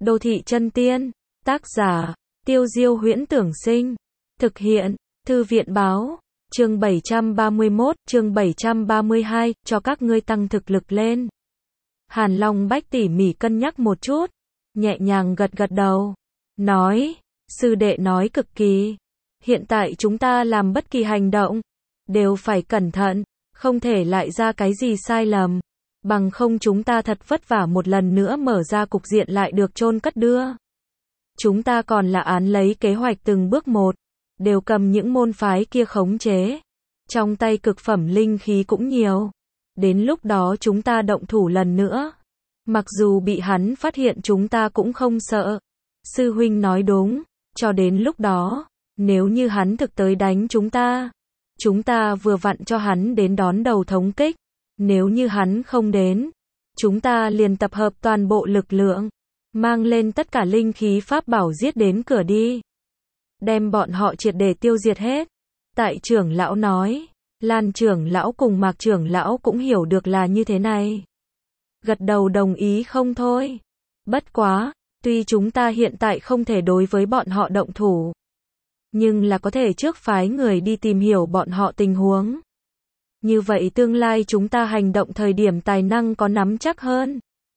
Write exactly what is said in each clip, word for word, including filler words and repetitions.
Đô thị chân tiên. Tác giả, Tiêu Diêu Huyễn Tưởng Sinh. Thực hiện, Thư viện Báo. Chương bảy trăm ba mươi mốt, chương bảy trăm ba mươi hai, cho các ngươi tăng thực lực lên. Hàn Long Bách tỉ mỉ cân nhắc một chút, nhẹ nhàng gật gật đầu, nói, sư đệ nói cực kỳ. Hiện tại chúng ta làm bất kỳ hành động, đều phải cẩn thận, không thể lại ra cái gì sai lầm. Bằng không chúng ta thật vất vả một lần nữa mở ra cục diện lại được chôn cất đưa. Chúng ta còn là án lấy kế hoạch từng bước một, đều cầm những môn phái kia khống chế. Trong tay cực phẩm linh khí cũng nhiều. Đến lúc đó chúng ta động thủ lần nữa. Mặc dù bị hắn phát hiện chúng ta cũng không sợ. Sư huynh nói đúng, cho đến lúc đó, nếu như hắn thực tới đánh chúng ta, chúng ta vừa vặn cho hắn đến đón đầu thống kích. Nếu như hắn không đến, chúng ta liền tập hợp toàn bộ lực lượng, mang lên tất cả linh khí pháp bảo giết đến cửa đi. Đem bọn họ triệt để tiêu diệt hết. Tại trưởng lão nói, Lan trưởng lão cùng Mạc trưởng lão cũng hiểu được là như thế này. Gật đầu đồng ý không thôi. Bất quá, tuy chúng ta hiện tại không thể đối với bọn họ động thủ, nhưng là có thể trước phái người đi tìm hiểu bọn họ tình huống. Như vậy tương lai chúng ta hành động thời điểm tài năng có nắm chắc hơn.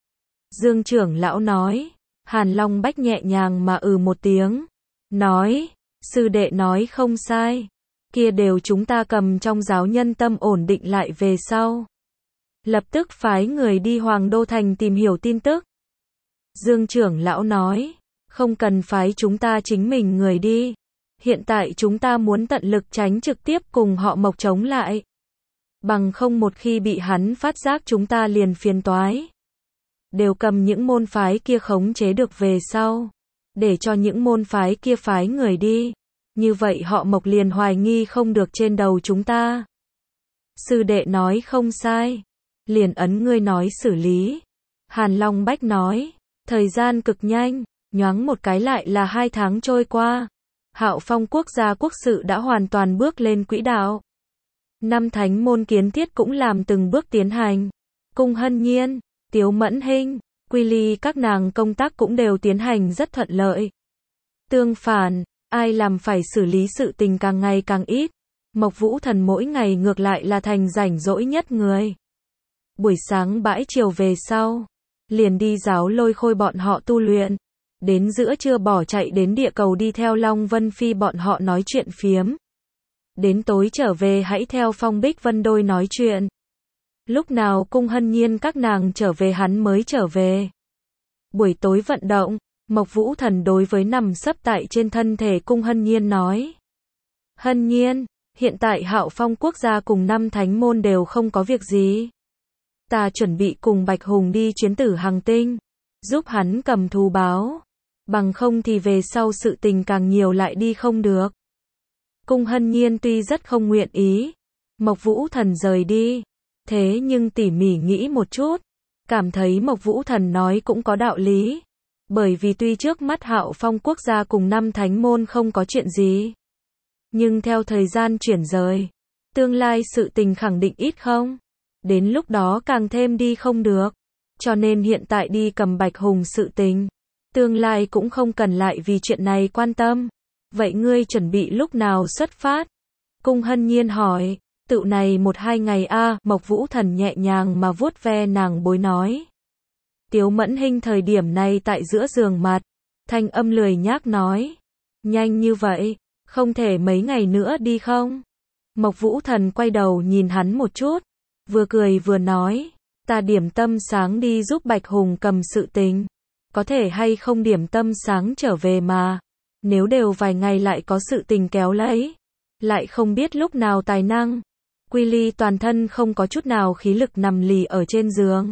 Dương trưởng lão nói. Hàn Long Bách nhẹ nhàng mà ừ một tiếng. Nói, sư đệ nói không sai. Kia đều chúng ta cầm trong giáo nhân tâm ổn định lại về sau. Lập tức phái người đi Hoàng Đô Thành tìm hiểu tin tức. Dương trưởng lão nói, không cần phái chúng ta chính mình người đi. Hiện tại chúng ta muốn tận lực tránh trực tiếp cùng họ Mộc chống lại. Bằng không một khi bị hắn phát giác chúng ta liền phiền toái. Đều cầm những môn phái kia khống chế được về sau. Để cho những môn phái kia phái người đi. Như vậy họ Mộc liền hoài nghi không được trên đầu chúng ta. Sư đệ nói không sai. Liền ấn ngươi nói xử lý. Hàn Long Bách nói. Thời gian cực nhanh, nhoáng một cái lại là hai tháng trôi qua. Hạo Phong quốc gia quốc sự đã hoàn toàn bước lên quỹ đạo. Năm thánh môn kiến thiết cũng làm từng bước tiến hành. Cung Hân Nhiên, Tiếu Mẫn Hinh, Quy Ly các nàng công tác cũng đều tiến hành rất thuận lợi. Tương phản, ai làm phải xử lý sự tình càng ngày càng ít. Mộc Vũ Thần mỗi ngày ngược lại là thành rảnh rỗi nhất người. Buổi sáng bãi chiều về sau, liền đi giáo lôi khôi bọn họ tu luyện. Đến giữa trưa bỏ chạy đến địa cầu đi theo Long Vân Phi bọn họ nói chuyện phiếm. Đến tối trở về hãy theo Phong Bích Vân đôi nói chuyện. Lúc nào Cung Hân Nhiên các nàng trở về hắn mới trở về. Buổi tối vận động, Mộc Vũ Thần đối với nằm sấp tại trên thân thể Cung Hân Nhiên nói. Hân Nhiên, hiện tại Hạo Phong quốc gia cùng năm thánh môn đều không có việc gì. Ta chuẩn bị cùng Bạch Hùng đi chuyến tử Hằng Tinh, giúp hắn cầm thù báo. Bằng không thì về sau sự tình càng nhiều lại đi không được. Cung Hân Nhiên tuy rất không nguyện ý, Mộc Vũ Thần rời đi, thế nhưng tỉ mỉ nghĩ một chút, cảm thấy Mộc Vũ Thần nói cũng có đạo lý. Bởi vì tuy trước mắt Hạo Phong quốc gia cùng năm thánh môn không có chuyện gì, nhưng theo thời gian chuyển rời, tương lai sự tình khẳng định ít không, đến lúc đó càng thêm đi không được, cho nên hiện tại đi cầm Bạch Hùng sự tình, tương lai cũng không cần lại vì chuyện này quan tâm. Vậy ngươi chuẩn bị lúc nào xuất phát? Cung Hân Nhiên hỏi. Tự này một hai ngày a. À, Mộc Vũ Thần nhẹ nhàng mà vuốt ve nàng bối nói. Tiếu Mẫn Hinh thời điểm này tại giữa giường mặt, thanh âm lười nhác nói. Nhanh như vậy, không thể mấy ngày nữa đi không? Mộc Vũ Thần quay đầu nhìn hắn một chút, vừa cười vừa nói. Ta điểm tâm sáng đi giúp Bạch Hùng cầm sự tình. Có thể hay không điểm tâm sáng trở về mà. Nếu đều vài ngày lại có sự tình kéo lấy, lại không biết lúc nào tài năng. Quy Ly toàn thân không có chút nào khí lực nằm lì ở trên giường.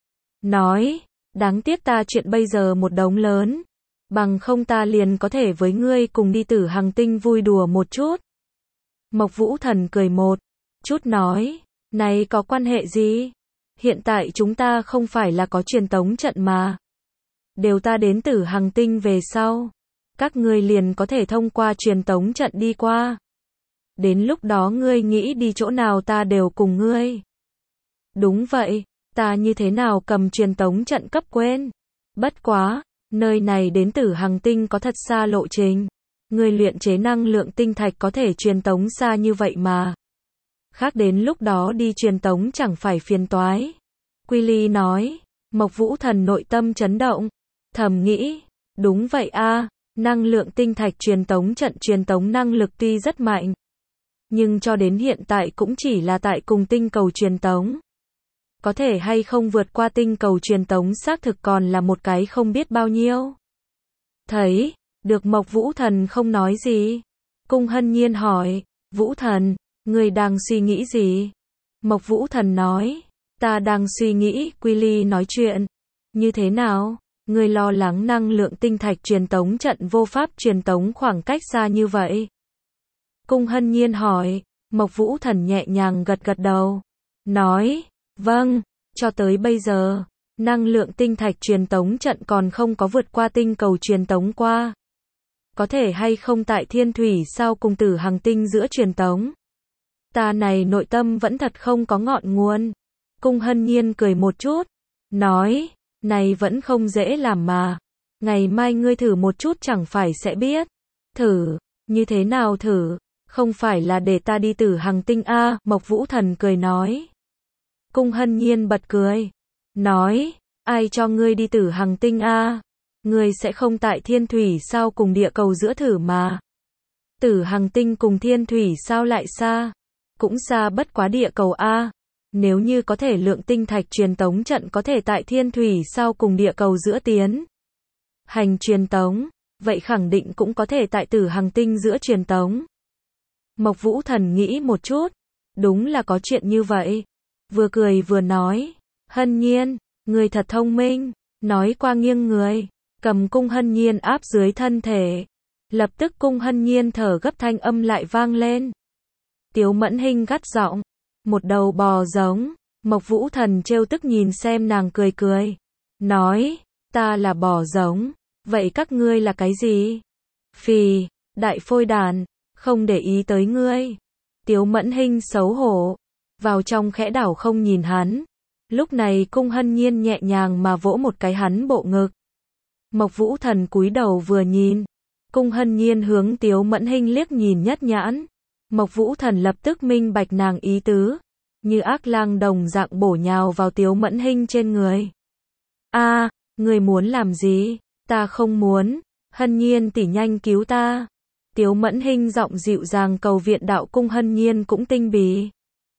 Nói, đáng tiếc ta chuyện bây giờ một đống lớn. Bằng không ta liền có thể với ngươi cùng đi tử Hằng Tinh vui đùa một chút. Mộc Vũ Thần cười một chút nói, này có quan hệ gì? Hiện tại chúng ta không phải là có truyền tống trận mà. Đều ta đến tử Hằng Tinh về sau. Các ngươi liền có thể thông qua truyền tống trận đi qua. Đến lúc đó ngươi nghĩ đi chỗ nào ta đều cùng ngươi. Đúng vậy, ta như thế nào cầm truyền tống trận cấp quên. Bất quá, Nơi này đến Tử Hằng Tinh có thật xa lộ trình. Người luyện chế năng lượng tinh thạch có thể truyền tống xa như vậy mà. Khác đến lúc đó đi truyền tống chẳng phải phiền toái. Quy Ly nói. Mộc Vũ Thần nội tâm chấn động. Thầm nghĩ. Đúng vậy a, năng lượng tinh thạch truyền tống trận truyền tống năng lực tuy rất mạnh. Nhưng cho đến hiện tại cũng chỉ là tại cùng tinh cầu truyền tống. Có thể hay không vượt qua tinh cầu truyền tống xác thực còn là một cái không biết bao nhiêu. Thấy, được Mộc Vũ Thần không nói gì. Cung Hân Nhiên hỏi, Vũ Thần, người đang suy nghĩ gì? Mộc Vũ Thần nói, ta đang suy nghĩ, Quy Ly nói chuyện. Như thế nào? Người lo lắng năng lượng tinh thạch truyền tống trận vô pháp truyền tống khoảng cách xa như vậy. Cung Hân Nhiên hỏi, Mộc Vũ Thần nhẹ nhàng gật gật đầu. Nói, vâng, cho tới bây giờ, năng lượng tinh thạch truyền tống trận còn không có vượt qua tinh cầu truyền tống qua. Có thể hay không tại Thiên Thủy sao cùng Tử Hằng Tinh giữa truyền tống. Ta này nội tâm vẫn thật không có ngọn nguồn. Cung Hân Nhiên cười một chút. Nói, này vẫn không dễ làm mà. Ngày mai ngươi thử một chút chẳng phải sẽ biết. Thử, như thế nào thử? Không phải là để ta đi Tử Hằng Tinh a, Mộc Vũ Thần cười nói. Cung Hân Nhiên bật cười. Nói, ai cho ngươi đi Tử Hằng Tinh a? Ngươi sẽ không tại Thiên Thủy sao cùng địa cầu giữa thử mà. Tử Hằng Tinh cùng Thiên Thủy sao lại xa? Cũng xa bất quá địa cầu a. Nếu như có thể lượng tinh thạch truyền tống trận có thể tại Thiên Thủy sao cùng địa cầu giữa tiến hành truyền tống, vậy khẳng định cũng có thể tại Tử Hằng Tinh giữa truyền tống. Mộc Vũ Thần nghĩ một chút, đúng là có chuyện như vậy. Vừa cười vừa nói, Hân Nhiên, người thật thông minh, nói qua nghiêng người, cầm Cung Hân Nhiên áp dưới thân thể. Lập tức Cung Hân Nhiên thở gấp thanh âm lại vang lên. Tiếu Mẫn Hinh gắt giọng, một đầu bò giống. Mộc Vũ Thần trêu tức nhìn xem nàng cười cười. Nói, ta là bò giống, vậy các ngươi là cái gì? Phì, đại phôi đàn, không để ý tới ngươi. Tiếu Mẫn Hinh xấu hổ, vào trong khẽ đảo không nhìn hắn. Lúc này Cung Hân Nhiên nhẹ nhàng mà vỗ một cái hắn bộ ngực. Mộc Vũ Thần cúi đầu vừa nhìn. Cung Hân Nhiên hướng Tiếu Mẫn Hinh liếc nhìn nhất nhãn. Mộc Vũ Thần lập tức minh bạch nàng ý tứ. Như ác lang đồng dạng bổ nhào vào Tiếu Mẫn Hinh trên người. A, người muốn làm gì? Ta không muốn. Hân Nhiên tỷ nhanh cứu ta. Tiếu Mẫn Hinh giọng dịu dàng cầu viện đạo. Cung Hân Nhiên cũng tinh bì.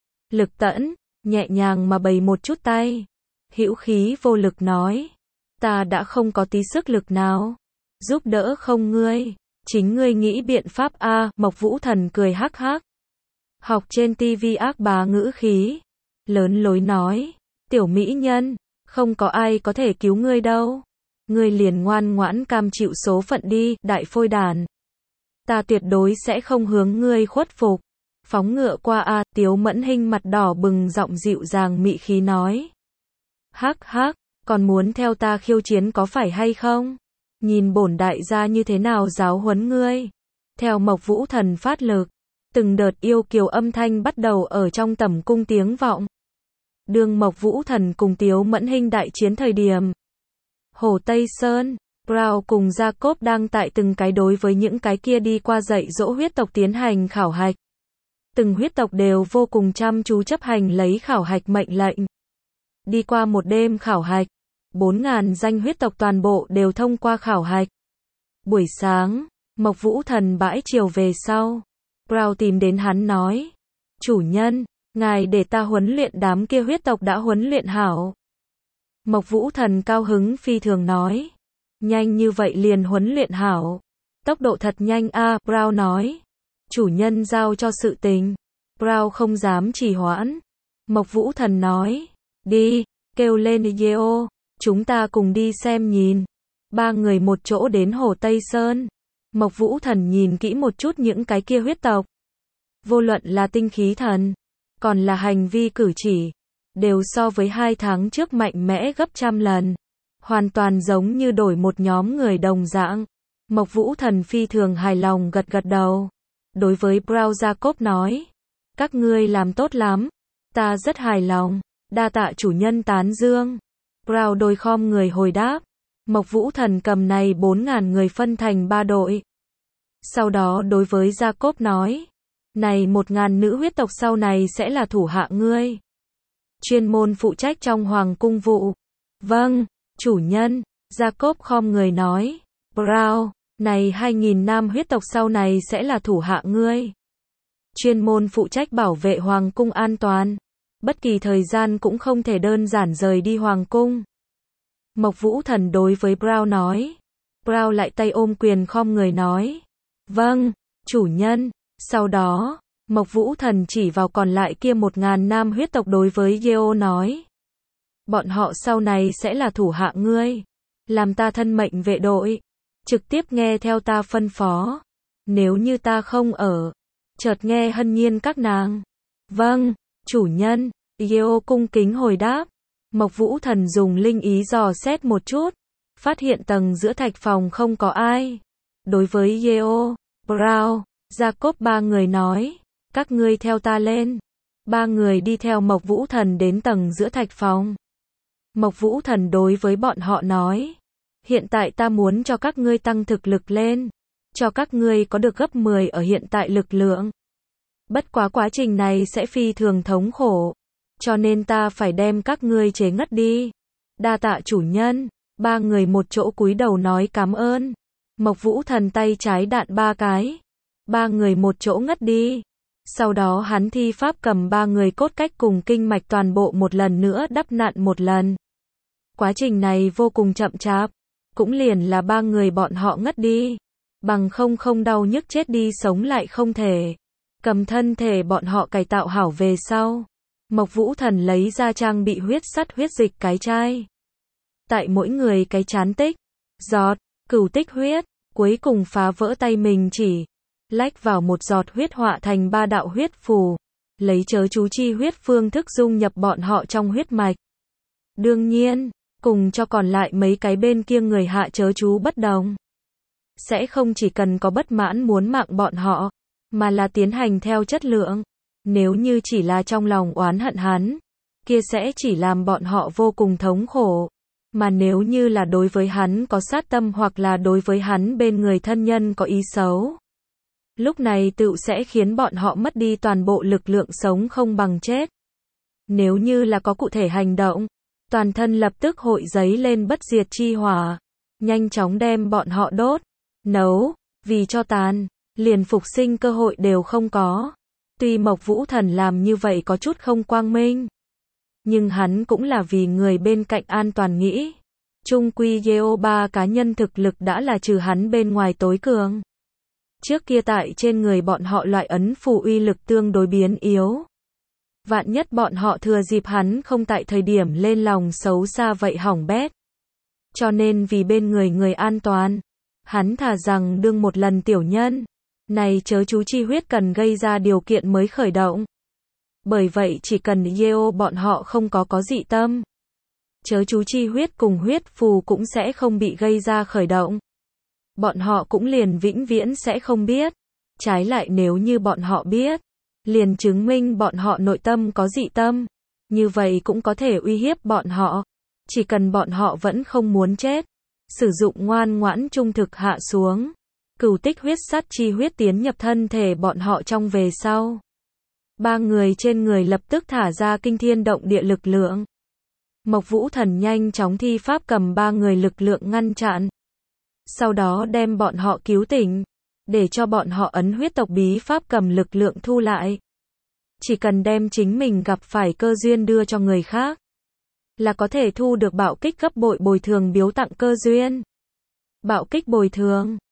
Lực tẫn, nhẹ nhàng mà bày một chút tay. Hữu khí vô lực nói. Ta đã không có tí sức lực nào. Giúp đỡ không ngươi. Chính ngươi nghĩ biện pháp a. Mộc Vũ Thần cười hắc hắc. Học trên tivi ác bá ngữ khí. Lớn lối nói. Tiểu mỹ nhân, không có ai có thể cứu ngươi đâu. Ngươi liền ngoan ngoãn cam chịu số phận đi, đại phôi đàn. Ta tuyệt đối sẽ không hướng ngươi khuất phục. Phóng ngựa qua a. Tiếu Mẫn Hinh mặt đỏ bừng giọng dịu dàng mị khí nói. Hắc hắc, còn muốn theo ta khiêu chiến có phải hay không? Nhìn bổn đại gia như thế nào giáo huấn ngươi. Theo Mộc Vũ Thần phát lực, từng đợt yêu kiều âm thanh bắt đầu ở trong tẩm cung tiếng vọng. Đương Mộc Vũ Thần cùng Tiếu Mẫn Hinh đại chiến thời điểm. Hồ Tây Sơn, Brown cùng Jacob đang tại từng cái đối với những cái kia đi qua dạy dỗ huyết tộc tiến hành khảo hạch. Từng huyết tộc đều vô cùng chăm chú chấp hành lấy khảo hạch mệnh lệnh. Đi qua một đêm khảo hạch, bốn ngàn danh huyết tộc toàn bộ đều thông qua khảo hạch. Buổi sáng, Mộc Vũ Thần bãi chiều về sau. Brown tìm đến hắn nói. Chủ nhân, ngài để ta huấn luyện đám kia huyết tộc đã huấn luyện hảo. Mộc Vũ Thần cao hứng phi thường nói. Nhanh như vậy liền huấn luyện hảo. Tốc độ thật nhanh a. À, Brown nói. Chủ nhân giao cho sự tình. Brown không dám trì hoãn. Mộc Vũ Thần nói. Đi, kêu lên Yeo. Chúng ta cùng đi xem nhìn. Ba người một chỗ đến Hồ Tây Sơn. Mộc Vũ Thần nhìn kỹ một chút những cái kia huyết tộc. Vô luận là tinh khí thần, còn là hành vi cử chỉ, đều so với hai tháng trước mạnh mẽ gấp trăm lần. Hoàn toàn giống như đổi một nhóm người đồng dạng. Mộc Vũ Thần phi thường hài lòng gật gật đầu. Đối với Brown Jacob nói. Các ngươi làm tốt lắm. Ta rất hài lòng. Đa tạ chủ nhân tán dương. Brown đôi khom người hồi đáp. Mộc Vũ Thần cầm này bốn ngàn người phân thành ba đội. Sau đó đối với Jacob nói, này một ngàn nữ huyết tộc sau này sẽ là thủ hạ ngươi. Chuyên môn phụ trách trong hoàng cung vụ. Vâng, chủ nhân, Jacob khom người nói, Brown, này hai nghìn nam huyết tộc sau này sẽ là thủ hạ ngươi. Chuyên môn phụ trách bảo vệ hoàng cung an toàn. Bất kỳ thời gian cũng không thể đơn giản rời đi hoàng cung. Mộc Vũ Thần đối với Brown nói. Brown lại tay ôm quyền khom người nói. Vâng, chủ nhân. Sau đó, Mộc Vũ Thần chỉ vào còn lại kia một ngàn nam huyết tộc đối với Yeo nói. Bọn họ sau này sẽ là thủ hạ ngươi. Làm ta thân mệnh vệ đội. Trực tiếp nghe theo ta phân phó. Nếu như ta không ở. Chợt nghe hân nhiên các nàng. Vâng, chủ nhân. Yeo cung kính hồi đáp. Mộc Vũ Thần dùng linh ý dò xét một chút. Phát hiện tầng giữa thạch phòng không có ai. Đối với Yeo, Brown, Jacob ba người nói. Các ngươi theo ta lên. Ba người đi theo Mộc Vũ Thần đến tầng giữa thạch phòng. Mộc Vũ Thần đối với bọn họ nói. Hiện tại ta muốn cho các ngươi tăng thực lực lên. Cho các ngươi có được gấp mười ở hiện tại lực lượng. Bất quá quá trình này sẽ phi thường thống khổ. Cho nên ta phải đem các ngươi chế ngất đi. Đa tạ chủ nhân. Ba người một chỗ cúi đầu nói cảm ơn. Mộc Vũ Thần tay trái đạn ba cái. Ba người một chỗ ngất đi. Sau đó hắn thi pháp cầm ba người cốt cách cùng kinh mạch toàn bộ một lần nữa đắp nặn một lần. Quá trình này vô cùng chậm chạp. Cũng liền là ba người bọn họ ngất đi. Bằng không không đau nhức chết đi sống lại không thể. Cầm thân thể bọn họ cải tạo hảo về sau. Mộc Vũ Thần lấy ra trang bị huyết sắt huyết dịch cái chai. Tại mỗi người cái chán tích, giọt, cửu tích huyết, cuối cùng phá vỡ tay mình chỉ. Lách vào một giọt huyết họa thành ba đạo huyết phù. Lấy chớ chú chi huyết phương thức dung nhập bọn họ trong huyết mạch. Đương nhiên, cùng cho còn lại mấy cái bên kia người hạ chớ chú bất đồng. Sẽ không chỉ cần có bất mãn muốn mạng bọn họ, mà là tiến hành theo chất lượng. Nếu như chỉ là trong lòng oán hận hắn, kia sẽ chỉ làm bọn họ vô cùng thống khổ. Mà nếu như là đối với hắn có sát tâm hoặc là đối với hắn bên người thân nhân có ý xấu, lúc này tựu sẽ khiến bọn họ mất đi toàn bộ lực lượng sống không bằng chết. Nếu như là có cụ thể hành động, toàn thân lập tức hội giấy lên bất diệt chi hỏa, nhanh chóng đem bọn họ đốt, nấu, vì cho tàn, liền phục sinh cơ hội đều không có. Tuy Mộc Vũ Thần làm như vậy có chút không quang minh, nhưng hắn cũng là vì người bên cạnh an toàn nghĩ. Trung quy Yeo ba cá nhân thực lực đã là trừ hắn bên ngoài tối cường. Trước kia tại trên người bọn họ loại ấn phù uy lực tương đối biến yếu. Vạn nhất bọn họ thừa dịp hắn không tại thời điểm lên lòng xấu xa vậy hỏng bét. Cho nên vì bên người người an toàn, hắn thà rằng đương một lần tiểu nhân. Này chớ chú chi huyết cần gây ra điều kiện mới khởi động. Bởi vậy chỉ cần Yeo bọn họ không có có dị tâm, chớ chú chi huyết cùng huyết phù cũng sẽ không bị gây ra khởi động. Bọn họ cũng liền vĩnh viễn sẽ không biết. Trái lại nếu như bọn họ biết, liền chứng minh bọn họ nội tâm có dị tâm. Như vậy cũng có thể uy hiếp bọn họ. Chỉ cần bọn họ vẫn không muốn chết, sử dụng ngoan ngoãn trung thực hạ xuống. Cửu tích huyết sắt chi huyết tiến nhập thân thể bọn họ trong về sau. Ba người trên người lập tức thả ra kinh thiên động địa lực lượng. Mộc Vũ Thần nhanh chóng thi pháp cầm ba người lực lượng ngăn chặn. Sau đó đem bọn họ cứu tỉnh, để cho bọn họ ấn huyết tộc bí pháp cầm lực lượng thu lại. Chỉ cần đem chính mình gặp phải cơ duyên đưa cho người khác, là có thể thu được bạo kích gấp bội bồi thường biếu tặng cơ duyên. Bạo kích bồi thường.